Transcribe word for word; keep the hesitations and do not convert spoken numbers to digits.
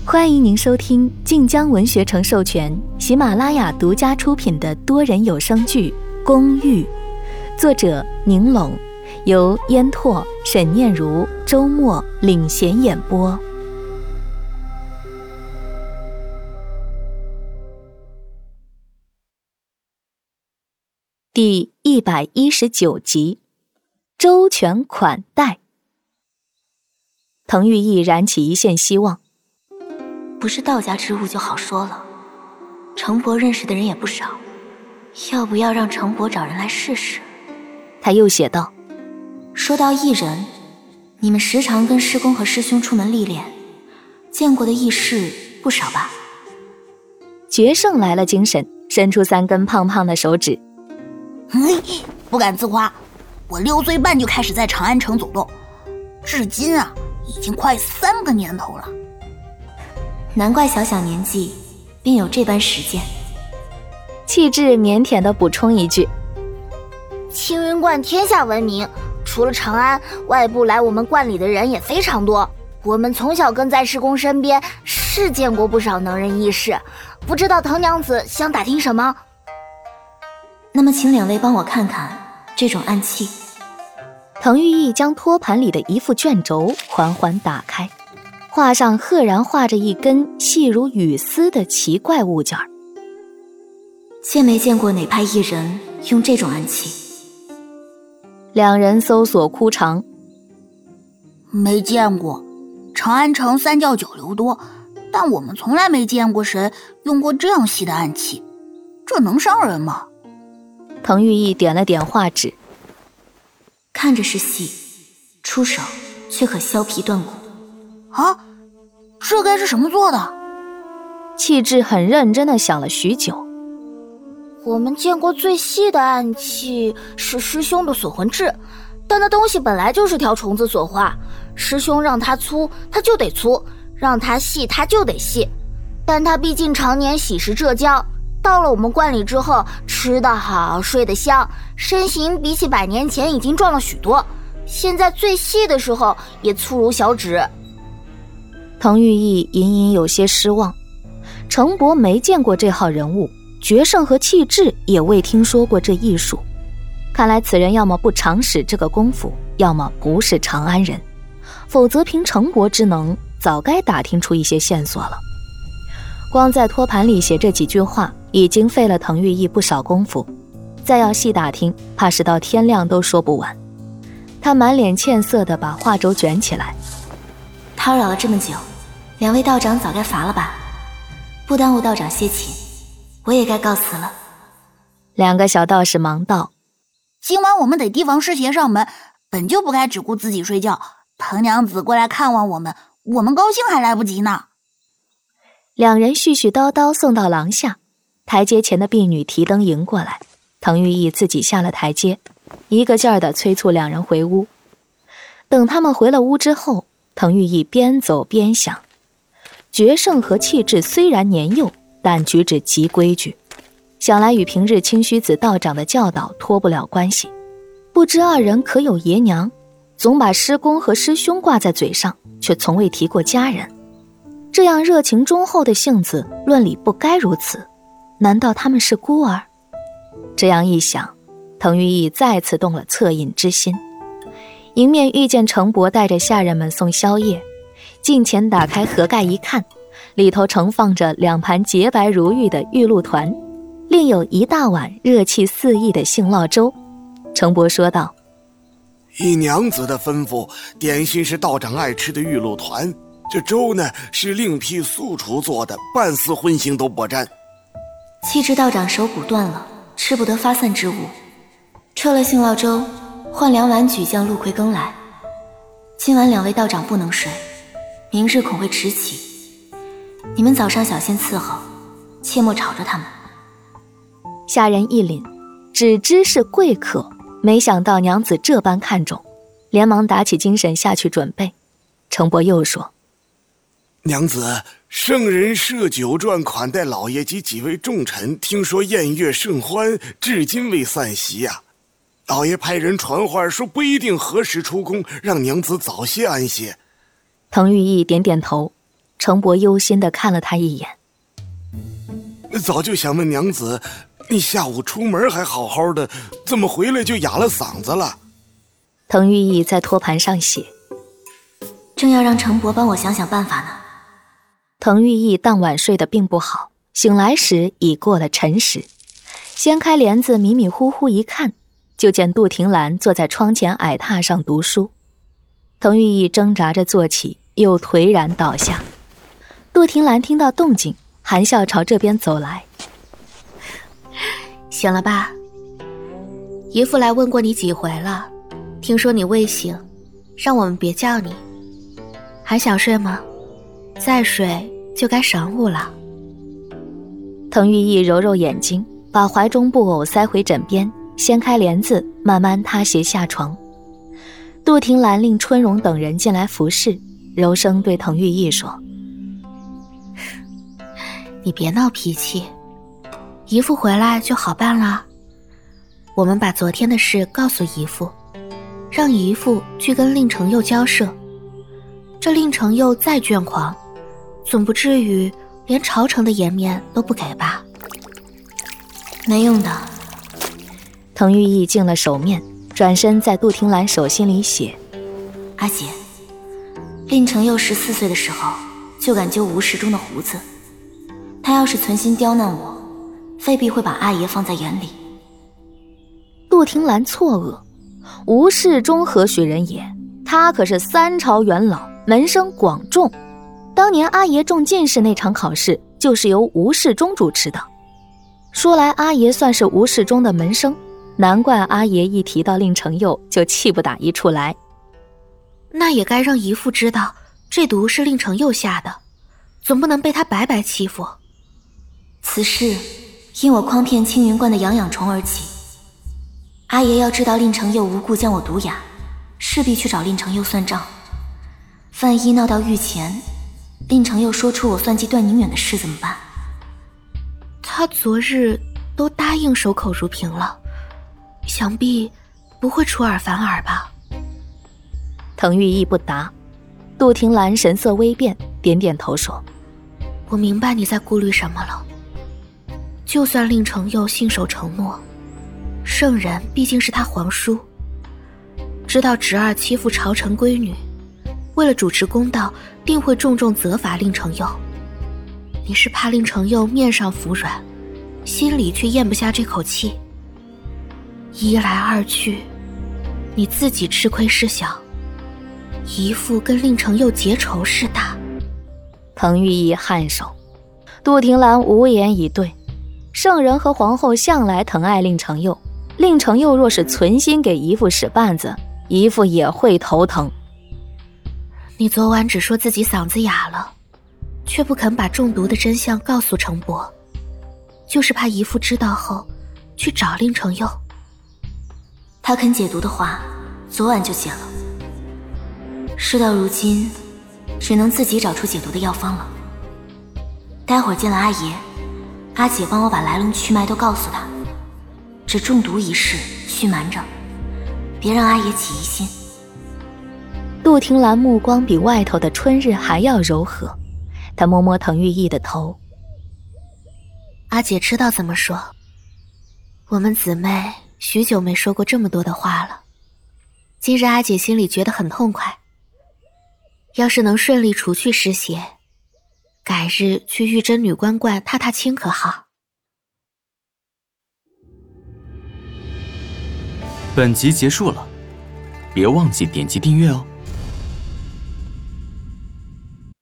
欢迎您收听晋江文学城授权、喜马拉雅独家出品的多人有声剧《公寓》，作者宁拢，由烟拓、沈念如、周末领衔演播。第一百一十九集，周全款待。滕玉义燃起一线希望。 不是道家之物就好说了，程伯认识的人也不少，要不要让程伯找人来试试？ 他又写道， 说到艺人，你们时常跟师公和师兄出门历练，见过的异事不少吧？ 决胜来了精神，伸出三根胖胖的手指。 嘿，不敢自夸，我六岁半就开始在长安城走动，至今啊，已经快三个年头了。 难怪小小年纪便有这般实践。 气质腼腆地补充一句， 青云观天下闻名，除了长安，外部来我们观里的人也非常多。我们从小跟在师公身边，是见过不少能人异士，不知道滕娘子想打听什么？ 那么请两位帮我看看这种暗器。 滕玉义将托盘里的一副卷轴缓缓打开，画上赫然画着一根细如雨丝的奇怪物件。 见没见过哪派艺人用这种暗器？ 两人搜索枯肠。 没见过，长安城三教九流多，但我们从来没见过谁用过这样细的暗器，这能伤人吗？ 滕玉义点了点画纸， 看着是细，出手却可削皮断骨。 啊，这该是什么做的？ 气质很认真地想了许久。 我们见过最细的暗器是师兄的锁魂质，但那东西本来就是条虫子所化，师兄让它粗它就得粗，让它细它就得细，但它毕竟常年洗食浙江，到了我们观里之后，吃得好睡得香，身形比起百年前已经壮了许多，现在最细的时候也粗如小指。 滕玉义隐隐有些失望，程伯没见过这号人物，决胜和气质也未听说过这艺术，看来此人要么不常使这个功夫，要么不是长安人，否则凭程伯之能，早该打听出一些线索了。光在托盘里写这几句话，已经费了滕玉义不少功夫，再要细打听，怕是到天亮都说不完。他满脸歉色地把画轴卷起来， 叨扰了这么久，两位道长早该乏了吧？不耽误道长歇寝，我也该告辞了。 两个小道士忙道， 今晚我们得提防师爷上门，本就不该只顾自己睡觉，滕娘子过来看望我们，我们高兴还来不及呢。 两人絮絮叨叨送到廊下，台阶前的婢女提灯迎过来，滕玉义自己下了台阶，一个劲儿地催促两人回屋。等他们回了屋之后，滕玉义边走边想，决胜和气质虽然年幼，但举止极规矩，想来与平日清虚子道长的教导脱不了关系。不知二人可有爷娘，总把师公和师兄挂在嘴上，却从未提过家人。这样热情忠厚的性子，论理不该如此，难道他们是孤儿？这样一想，滕玉义再次动了恻隐之心。迎面遇见程伯带着下人们送宵夜，近前打开盒盖一看，里头盛放着两盘洁白如玉的玉露团，另有一大碗热气四溢的杏酪粥。程伯说道， 依娘子的吩咐，点心是道长爱吃的玉露团，这粥呢是另辟素厨做的，半丝荤腥都不沾。 气质道长手骨断了，吃不得发散之物，撤了杏酪粥，换两碗举酱陆葵羹来。今晚两位道长不能睡，明日恐会迟起，你们早上小心伺候，切莫吵着他们。 下人一凛，只知是贵客，没想到娘子这般看重，连忙打起精神下去准备。程伯又说， 娘子，圣人设酒馔款待老爷及几位重臣，听说宴乐甚欢，至今未散席呀、啊。老爷派人传话说不一定何时出宫，让娘子早些安歇。 滕玉义点点头， 程伯忧心地看了他一眼。 早就想问娘子，你下午出门还好好的，怎么回来就哑了嗓子了？ 滕玉义在托盘上写， 正要让程伯帮我想想办法呢。 滕玉义当晚睡得并不好，醒来时已过了辰时，掀开帘子迷迷糊糊一看，就见杜婷兰坐在窗前矮榻上读书。滕玉义挣扎着坐起，又颓然倒下。杜婷兰听到动静，含笑朝这边走来。 醒了吧？姨父来问过你几回了，听说你未醒，让我们别叫你。还想睡吗？再睡就该晌午了。 滕玉义揉揉眼睛，把怀中布偶塞回枕边，掀开帘子，慢慢塌斜下床。杜婷兰令春荣等人进来服侍，柔声对滕玉义说： 你别闹脾气，姨父回来就好办了。我们把昨天的事告诉姨父，让姨父去跟令承佑交涉。这令承佑再倦狂，总不至于连朝廷的颜面都不给吧？ 没用的。 滕玉义净了手面，转身在杜婷兰手心里写： 阿姐，令承佑十四岁的时候就敢揪吴世忠的胡子，他要是存心刁难我，未必会把阿爷放在眼里。 杜婷兰错愕，吴世忠何许人也？他可是三朝元老，门生广重。当年阿爷中进士那场考试，就是由吴世忠主持的。说来阿爷算是吴世忠的门生，难怪阿爷一提到令承佑就气不打一处来。 那也该让姨父知道，这毒是令承佑下的，总不能被他白白欺负。 此事因我诓骗青云观的养养虫而起，阿爷要知道令承佑无故将我毒哑，势必去找令承佑算账。万一闹到御前，令承佑说出我算计段宁远的事怎么办？ 他昨日都答应守口如瓶了，想必不会出尔反尔吧？ 滕玉义不答，杜婷兰神色微变，点点头说： 我明白你在顾虑什么了。就算令承佑信守承诺，圣人毕竟是他皇叔，知道侄儿欺负朝臣闺女，为了主持公道，定会重重责罚令承佑。你是怕令承佑面上服软，心里却咽不下这口气。一来二去，你自己吃亏是小，姨父跟令承佑结仇是大。 滕玉义颔首，杜婷兰无言以对。圣人和皇后向来疼爱令承佑，令承佑若是存心给姨父使绊子，姨父也会头疼。 你昨晚只说自己嗓子哑了，却不肯把中毒的真相告诉程伯，就是怕姨父知道后去找令承佑。 他肯解毒的话，昨晚就解了。事到如今，只能自己找出解毒的药方了。待会儿见了阿爷，阿姐帮我把来龙去脉都告诉他。这中毒一事须瞒着，别让阿爷起疑心。 杜婷兰目光比外头的春日还要柔和，她摸摸滕玉义的头。 阿姐知道怎么说，我们姊妹许久没说过这么多的话了，今日阿姐心里觉得很痛快。要是能顺利除去湿邪，改日去玉真女官观踏踏青可好？ 本集结束了，别忘记点击订阅哦。